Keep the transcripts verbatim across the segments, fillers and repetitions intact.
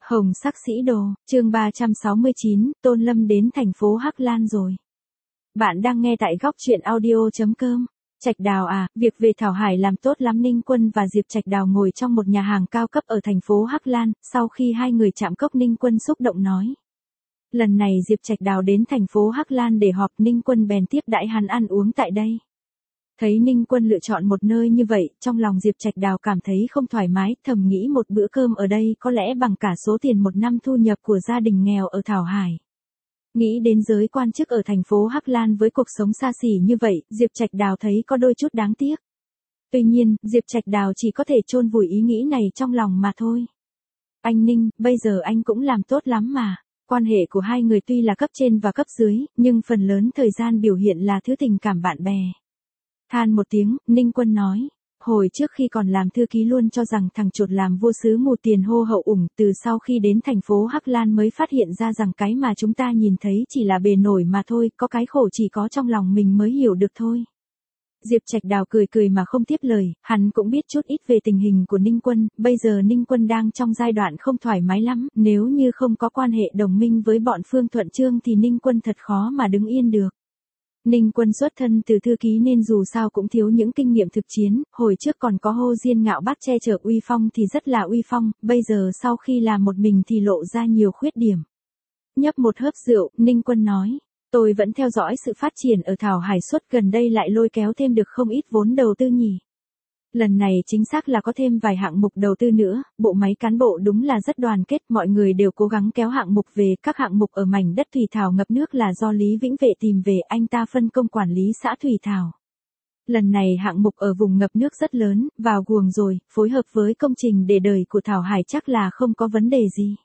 Hồng sắc sĩ đồ, chương ba trăm sáu mươi chín, Tôn Lâm đến thành phố Hắc Lan rồi. Bạn đang nghe tại góc truyện audio chấm com. Trạch Đào à, việc về Thảo Hải làm tốt lắm. Ninh Quân và Diệp Trạch Đào ngồi trong một nhà hàng cao cấp ở thành phố Hắc Lan, sau khi hai người chạm cốc Ninh Quân xúc động nói. Lần này Diệp Trạch Đào đến thành phố Hắc Lan để họp, Ninh Quân bèn tiếp đãi hắn ăn uống tại đây. Thấy Ninh Quân lựa chọn một nơi như vậy, trong lòng Diệp Trạch Đào cảm thấy không thoải mái, thầm nghĩ một bữa cơm ở đây có lẽ bằng cả số tiền một năm thu nhập của gia đình nghèo ở Thảo Hải. Nghĩ đến giới quan chức ở thành phố Hắc Lan với cuộc sống xa xỉ như vậy, Diệp Trạch Đào thấy có đôi chút đáng tiếc. Tuy nhiên, Diệp Trạch Đào chỉ có thể chôn vùi ý nghĩ này trong lòng mà thôi. Anh Ninh, bây giờ anh cũng làm tốt lắm mà. Quan hệ của hai người tuy là cấp trên và cấp dưới, nhưng phần lớn thời gian biểu hiện là thứ tình cảm bạn bè. Than một tiếng, Ninh Quân nói. Hồi trước khi còn làm thư ký luôn cho rằng thằng chuột làm vua sứ mù tiền hô hậu ủng, từ sau khi đến thành phố Hắc Lan mới phát hiện ra rằng cái mà chúng ta nhìn thấy chỉ là bề nổi mà thôi, có cái khổ chỉ có trong lòng mình mới hiểu được thôi. Diệp Trạch Đào cười cười mà không tiếp lời, hắn cũng biết chút ít về tình hình của Ninh Quân, bây giờ Ninh Quân đang trong giai đoạn không thoải mái lắm, nếu như không có quan hệ đồng minh với bọn Phương Thuận Trương thì Ninh Quân thật khó mà đứng yên được. Ninh Quân xuất thân từ thư ký nên dù sao cũng thiếu những kinh nghiệm thực chiến, hồi trước còn có Hô Diên Ngạo Bát che chở uy phong thì rất là uy phong, bây giờ sau khi làm một mình thì lộ ra nhiều khuyết điểm. Nhấp một hớp rượu, Ninh Quân nói, tôi vẫn theo dõi sự phát triển ở Thảo Hải suốt, gần đây lại lôi kéo thêm được không ít vốn đầu tư nhỉ. Lần này chính xác là có thêm vài hạng mục đầu tư nữa, bộ máy cán bộ đúng là rất đoàn kết, mọi người đều cố gắng kéo hạng mục về, các hạng mục ở mảnh đất Thủy Thảo ngập nước là do Lý Vĩnh Vệ tìm về, anh ta phân công quản lý xã Thủy Thảo. Lần này hạng mục ở vùng ngập nước rất lớn, vào guồng rồi, phối hợp với công trình để đời của Thảo Hải chắc là không có vấn đề gì.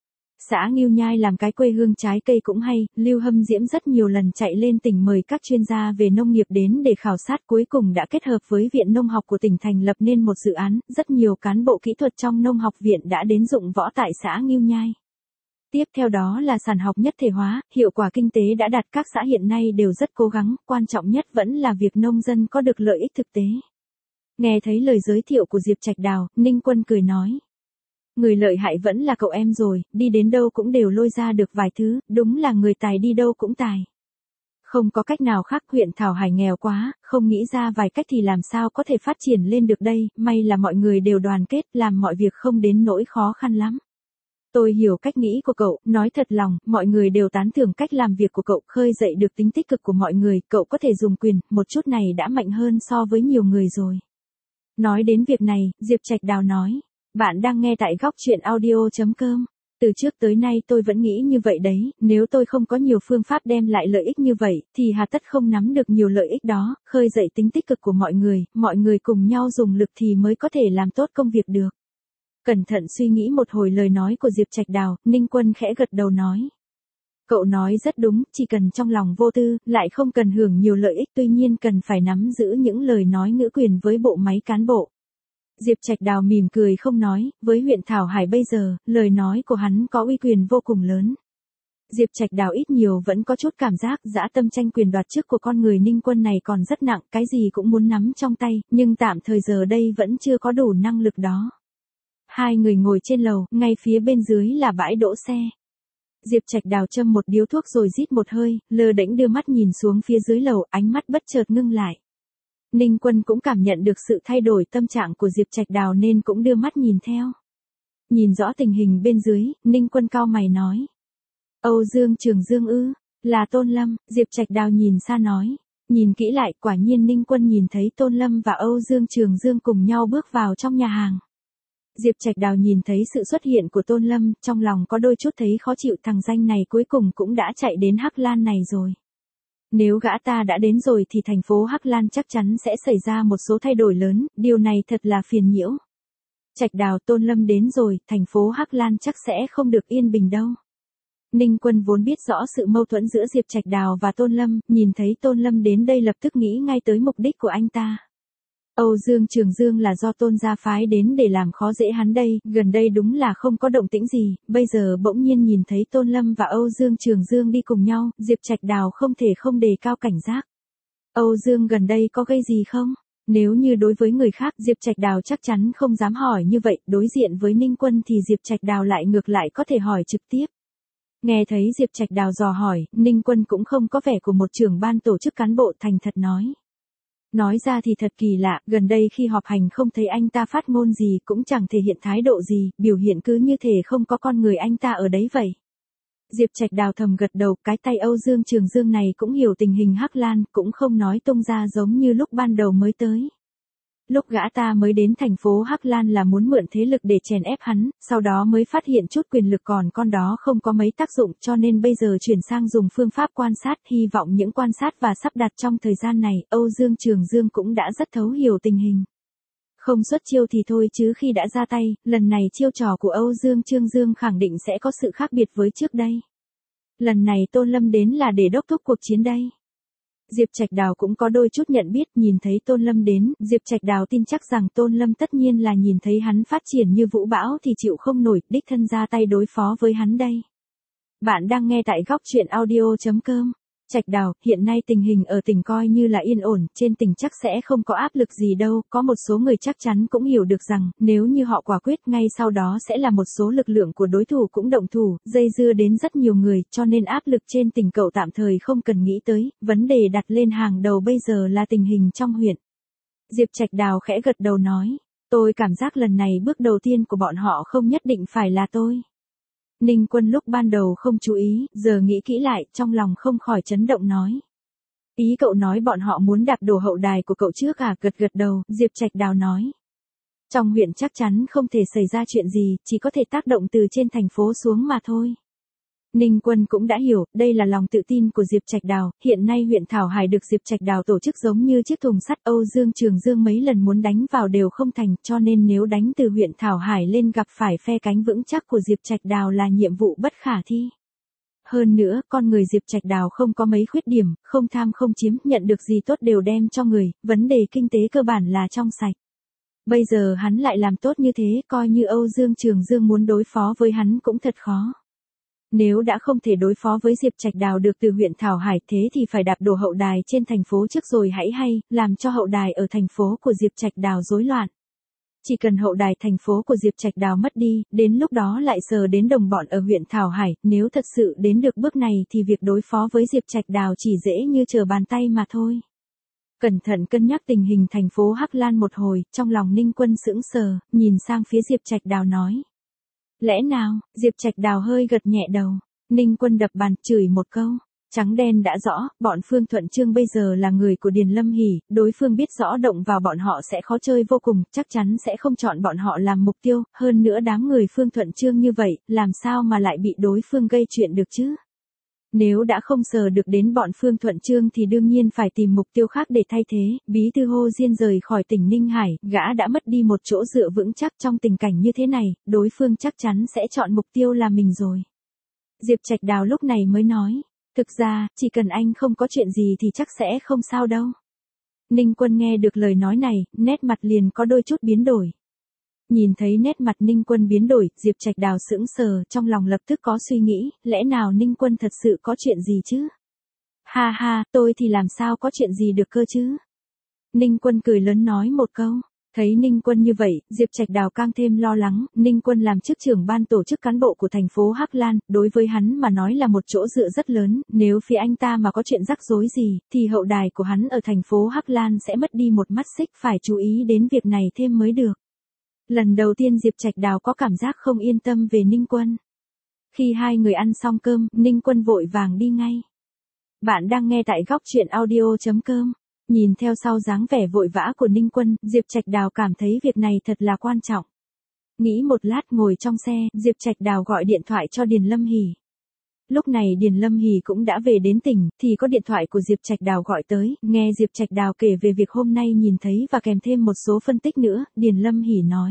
Xã Ngưu Nhai làm cái quê hương trái cây cũng hay, Lưu Hâm Diễm rất nhiều lần chạy lên tỉnh mời các chuyên gia về nông nghiệp đến để khảo sát, cuối cùng đã kết hợp với Viện Nông học của tỉnh thành lập nên một dự án, rất nhiều cán bộ kỹ thuật trong nông học viện đã đến dụng võ tại xã Ngưu Nhai. Tiếp theo đó là sản học nhất thể hóa, hiệu quả kinh tế đã đạt, các xã hiện nay đều rất cố gắng, quan trọng nhất vẫn là việc nông dân có được lợi ích thực tế. Nghe thấy lời giới thiệu của Diệp Trạch Đào, Ninh Quân cười nói. Người lợi hại vẫn là cậu em rồi, đi đến đâu cũng đều lôi ra được vài thứ, đúng là người tài đi đâu cũng tài. Không có cách nào khác, huyện Thảo Hải nghèo quá, không nghĩ ra vài cách thì làm sao có thể phát triển lên được đây, may là mọi người đều đoàn kết, làm mọi việc không đến nỗi khó khăn lắm. Tôi hiểu cách nghĩ của cậu, nói thật lòng, mọi người đều tán thưởng cách làm việc của cậu, khơi dậy được tính tích cực của mọi người, cậu có thể dùng quyền, một chút này đã mạnh hơn so với nhiều người rồi. Nói đến việc này, Diệp Trạch Đào nói. Bạn đang nghe tại góc truyện audio chấm com. Từ trước tới nay tôi vẫn nghĩ như vậy đấy, nếu tôi không có nhiều phương pháp đem lại lợi ích như vậy, thì hà tất không nắm được nhiều lợi ích đó, khơi dậy tính tích cực của mọi người, mọi người cùng nhau dùng lực thì mới có thể làm tốt công việc được. Cẩn thận suy nghĩ một hồi lời nói của Diệp Trạch Đào, Ninh Quân khẽ gật đầu nói. Cậu nói rất đúng, chỉ cần trong lòng vô tư, lại không cần hưởng nhiều lợi ích, tuy nhiên cần phải nắm giữ những lời nói ngữ quyền với bộ máy cán bộ. Diệp Trạch Đào mỉm cười không nói, với huyện Thảo Hải bây giờ, lời nói của hắn có uy quyền vô cùng lớn. Diệp Trạch Đào ít nhiều vẫn có chút cảm giác dã tâm tranh quyền đoạt chức của con người Ninh Quân này còn rất nặng, cái gì cũng muốn nắm trong tay, nhưng tạm thời giờ đây vẫn chưa có đủ năng lực đó. Hai người ngồi trên lầu, ngay phía bên dưới là bãi đỗ xe. Diệp Trạch Đào châm một điếu thuốc rồi rít một hơi, lơ đễnh đưa mắt nhìn xuống phía dưới lầu, ánh mắt bất chợt ngưng lại. Ninh Quân cũng cảm nhận được sự thay đổi tâm trạng của Diệp Trạch Đào nên cũng đưa mắt nhìn theo. Nhìn rõ tình hình bên dưới, Ninh Quân cau mày nói. Âu Dương Trường Dương ư, là Tôn Lâm, Diệp Trạch Đào nhìn xa nói. Nhìn kỹ lại, quả nhiên Ninh Quân nhìn thấy Tôn Lâm và Âu Dương Trường Dương cùng nhau bước vào trong nhà hàng. Diệp Trạch Đào nhìn thấy sự xuất hiện của Tôn Lâm, trong lòng có đôi chút thấy khó chịu, thằng danh này cuối cùng cũng đã chạy đến Hắc Lan này rồi. Nếu gã ta đã đến rồi thì thành phố Hắc Lan chắc chắn sẽ xảy ra một số thay đổi lớn, điều này thật là phiền nhiễu. Trạch Đào, Tôn Lâm đến rồi, thành phố Hắc Lan chắc sẽ không được yên bình đâu. Ninh Quân vốn biết rõ sự mâu thuẫn giữa Diệp Trạch Đào và Tôn Lâm, nhìn thấy Tôn Lâm đến đây lập tức nghĩ ngay tới mục đích của anh ta. Âu Dương Trường Dương là do Tôn gia phái đến để làm khó dễ hắn đây, gần đây đúng là không có động tĩnh gì, bây giờ bỗng nhiên nhìn thấy Tôn Lâm và Âu Dương Trường Dương đi cùng nhau, Diệp Trạch Đào không thể không đề cao cảnh giác. Âu Dương gần đây có gây gì không? Nếu như đối với người khác Diệp Trạch Đào chắc chắn không dám hỏi như vậy, đối diện với Ninh Quân thì Diệp Trạch Đào lại ngược lại có thể hỏi trực tiếp. Nghe thấy Diệp Trạch Đào dò hỏi, Ninh Quân cũng không có vẻ của một trưởng ban tổ chức cán bộ, thành thật nói. Nói ra thì thật kỳ lạ, gần đây khi họp hành không thấy anh ta phát ngôn gì, cũng chẳng thể hiện thái độ gì, biểu hiện cứ như thể không có con người anh ta ở đấy vậy. Diệp Trạch Đào thầm gật đầu, cái tay Âu Dương Trường Dương này cũng hiểu tình hình Hắc Lan, cũng không nói tung ra giống như lúc ban đầu mới tới. Lúc gã ta mới đến thành phố Hắc Lan là muốn mượn thế lực để chèn ép hắn, sau đó mới phát hiện chút quyền lực còn con đó không có mấy tác dụng, cho nên bây giờ chuyển sang dùng phương pháp quan sát, hy vọng những quan sát và sắp đặt trong thời gian này, Âu Dương Trường Dương cũng đã rất thấu hiểu tình hình. Không xuất chiêu thì thôi chứ khi đã ra tay, lần này chiêu trò của Âu Dương Trương Dương khẳng định sẽ có sự khác biệt với trước đây. Lần này Tôn Lâm đến là để đốc thúc cuộc chiến đây. Diệp Trạch Đào cũng có đôi chút nhận biết, nhìn thấy Tôn Lâm đến, Diệp Trạch Đào tin chắc rằng Tôn Lâm tất nhiên là nhìn thấy hắn phát triển như vũ bão thì chịu không nổi, đích thân ra tay đối phó với hắn đây. Bạn đang nghe tại góc truyện audio chấm com. Trạch Đào, hiện nay tình hình ở tỉnh coi như là yên ổn, trên tỉnh chắc sẽ không có áp lực gì đâu, có một số người chắc chắn cũng hiểu được rằng, nếu như họ quả quyết ngay sau đó sẽ là một số lực lượng của đối thủ cũng động thủ, dây dưa đến rất nhiều người, cho nên áp lực trên tỉnh cậu tạm thời không cần nghĩ tới, vấn đề đặt lên hàng đầu bây giờ là tình hình trong huyện. Diệp Trạch Đào khẽ gật đầu nói, tôi cảm giác lần này bước đầu tiên của bọn họ không nhất định phải là tôi. Ninh Quân lúc ban đầu không chú ý, giờ nghĩ kỹ lại, trong lòng không khỏi chấn động nói. Ý cậu nói bọn họ muốn đạp đổ hậu đài của cậu trước à? Gật gật đầu, Diệp Trạch Đào nói. Trong huyện chắc chắn không thể xảy ra chuyện gì, chỉ có thể tác động từ trên thành phố xuống mà thôi. Ninh Quân cũng đã hiểu, đây là lòng tự tin của Diệp Trạch Đào, hiện nay huyện Thảo Hải được Diệp Trạch Đào tổ chức giống như chiếc thùng sắt, Âu Dương Trường Dương mấy lần muốn đánh vào đều không thành, cho nên nếu đánh từ huyện Thảo Hải lên gặp phải phe cánh vững chắc của Diệp Trạch Đào là nhiệm vụ bất khả thi. Hơn nữa, con người Diệp Trạch Đào không có mấy khuyết điểm, không tham không chiếm, nhận được gì tốt đều đem cho người, vấn đề kinh tế cơ bản là trong sạch. Bây giờ hắn lại làm tốt như thế, coi như Âu Dương Trường Dương muốn đối phó với hắn cũng thật khó. Nếu đã không thể đối phó với Diệp Trạch Đào được từ huyện Thảo Hải thế thì phải đạp đổ hậu đài trên thành phố trước rồi hãy hay, làm cho hậu đài ở thành phố của Diệp Trạch Đào rối loạn. Chỉ cần hậu đài thành phố của Diệp Trạch Đào mất đi, đến lúc đó lại sờ đến đồng bọn ở huyện Thảo Hải, nếu thật sự đến được bước này thì việc đối phó với Diệp Trạch Đào chỉ dễ như trở bàn tay mà thôi. Cẩn thận cân nhắc tình hình thành phố Hắc Lan một hồi, trong lòng Ninh Quân sững sờ, nhìn sang phía Diệp Trạch Đào nói. Lẽ nào? Diệp Trạch Đào hơi gật nhẹ đầu. Ninh Quân đập bàn, chửi một câu. Trắng đen đã rõ, bọn Phương Thuận Chương bây giờ là người của Điền Lâm Hỷ, đối phương biết rõ động vào bọn họ sẽ khó chơi vô cùng, chắc chắn sẽ không chọn bọn họ làm mục tiêu, hơn nữa đám người Phương Thuận Chương như vậy, làm sao mà lại bị đối phương gây chuyện được chứ? Nếu đã không sờ được đến bọn Phương Thuận Chương thì đương nhiên phải tìm mục tiêu khác để thay thế, Bí thư Hồ Diên rời khỏi tỉnh Ninh Hải, gã đã mất đi một chỗ dựa vững chắc trong tình cảnh như thế này, đối phương chắc chắn sẽ chọn mục tiêu là mình rồi. Diệp Trạch Đào lúc này mới nói, thực ra, chỉ cần anh không có chuyện gì thì chắc sẽ không sao đâu. Ninh Quân nghe được lời nói này, nét mặt liền có đôi chút biến đổi. Nhìn thấy nét mặt Ninh Quân biến đổi, Diệp Trạch Đào sững sờ, trong lòng lập tức có suy nghĩ, lẽ nào Ninh Quân thật sự có chuyện gì chứ? Ha ha, tôi thì làm sao có chuyện gì được cơ chứ? Ninh Quân cười lớn nói một câu. Thấy Ninh Quân như vậy, Diệp Trạch Đào càng thêm lo lắng, Ninh Quân làm chức trưởng ban tổ chức cán bộ của thành phố Hắc Lan, đối với hắn mà nói là một chỗ dựa rất lớn, nếu phía anh ta mà có chuyện rắc rối gì, thì hậu đài của hắn ở thành phố Hắc Lan sẽ mất đi một mắt xích, phải chú ý đến việc này thêm mới được. Lần đầu tiên Diệp Trạch Đào có cảm giác không yên tâm về Ninh Quân. Khi hai người ăn xong cơm, Ninh Quân vội vàng đi ngay. Bạn đang nghe tại góc truyện audio chấm com. Nhìn theo sau dáng vẻ vội vã của Ninh Quân, Diệp Trạch Đào cảm thấy việc này thật là quan trọng. Nghĩ một lát ngồi trong xe, Diệp Trạch Đào gọi điện thoại cho Điền Lâm Hỷ. Lúc này Điền Lâm Hỷ cũng đã về đến tỉnh, thì có điện thoại của Diệp Trạch Đào gọi tới, nghe Diệp Trạch Đào kể về việc hôm nay nhìn thấy và kèm thêm một số phân tích nữa, Điền Lâm Hỷ nói.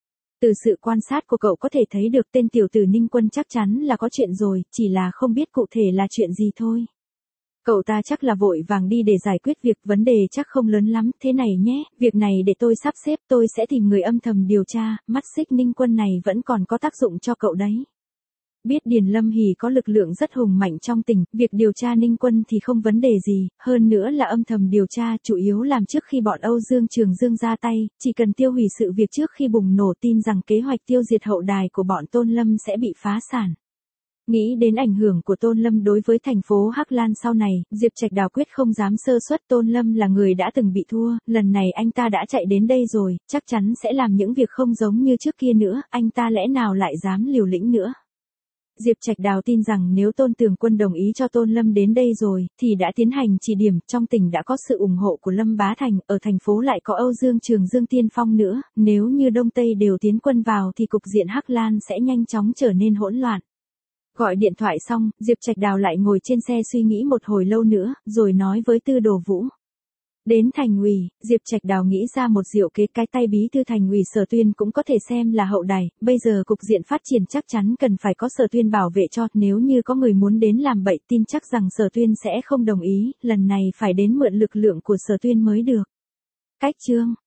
Từ sự quan sát của cậu có thể thấy được tên tiểu tử Ninh Quân chắc chắn là có chuyện rồi, chỉ là không biết cụ thể là chuyện gì thôi. Cậu ta chắc là vội vàng đi để giải quyết việc, vấn đề chắc không lớn lắm, thế này nhé, việc này để tôi sắp xếp, tôi sẽ tìm người âm thầm điều tra, mắt xích Ninh Quân này vẫn còn có tác dụng cho cậu đấy. Biết Điền Lâm Hỷ có lực lượng rất hùng mạnh trong tỉnh, việc điều tra Ninh Quân thì không vấn đề gì, hơn nữa là âm thầm điều tra, chủ yếu làm trước khi bọn Âu Dương Trường Dương ra tay, chỉ cần tiêu hủy sự việc trước khi bùng nổ, tin rằng kế hoạch tiêu diệt hậu đài của bọn Tôn Lâm sẽ bị phá sản. Nghĩ đến ảnh hưởng của Tôn Lâm đối với thành phố Hắc Lan sau này, Diệp Trạch Đào quyết không dám sơ suất. Tôn Lâm là người đã từng bị thua, lần này anh ta đã chạy đến đây rồi, chắc chắn sẽ làm những việc không giống như trước kia nữa, anh ta lẽ nào lại dám liều lĩnh nữa. Diệp Trạch Đào tin rằng nếu Tôn Tường Quân đồng ý cho Tôn Lâm đến đây rồi, thì đã tiến hành chỉ điểm, trong tỉnh đã có sự ủng hộ của Lâm Bá Thành, ở thành phố lại có Âu Dương Trường Dương tiên phong nữa, nếu như Đông Tây đều tiến quân vào thì cục diện Hắc Lan sẽ nhanh chóng trở nên hỗn loạn. Gọi điện thoại xong, Diệp Trạch Đào lại ngồi trên xe suy nghĩ một hồi lâu nữa, rồi nói với Tư Đồ Vũ. Đến thành ủy, Diệp Trạch Đào nghĩ ra một diệu kế, cái tay bí thư thành ủy Sở Tuyên cũng có thể xem là hậu đài, bây giờ cục diện phát triển chắc chắn cần phải có Sở Tuyên bảo vệ cho, nếu như có người muốn đến làm bậy tin chắc rằng Sở Tuyên sẽ không đồng ý, lần này phải đến mượn lực lượng của Sở Tuyên mới được. Cách chương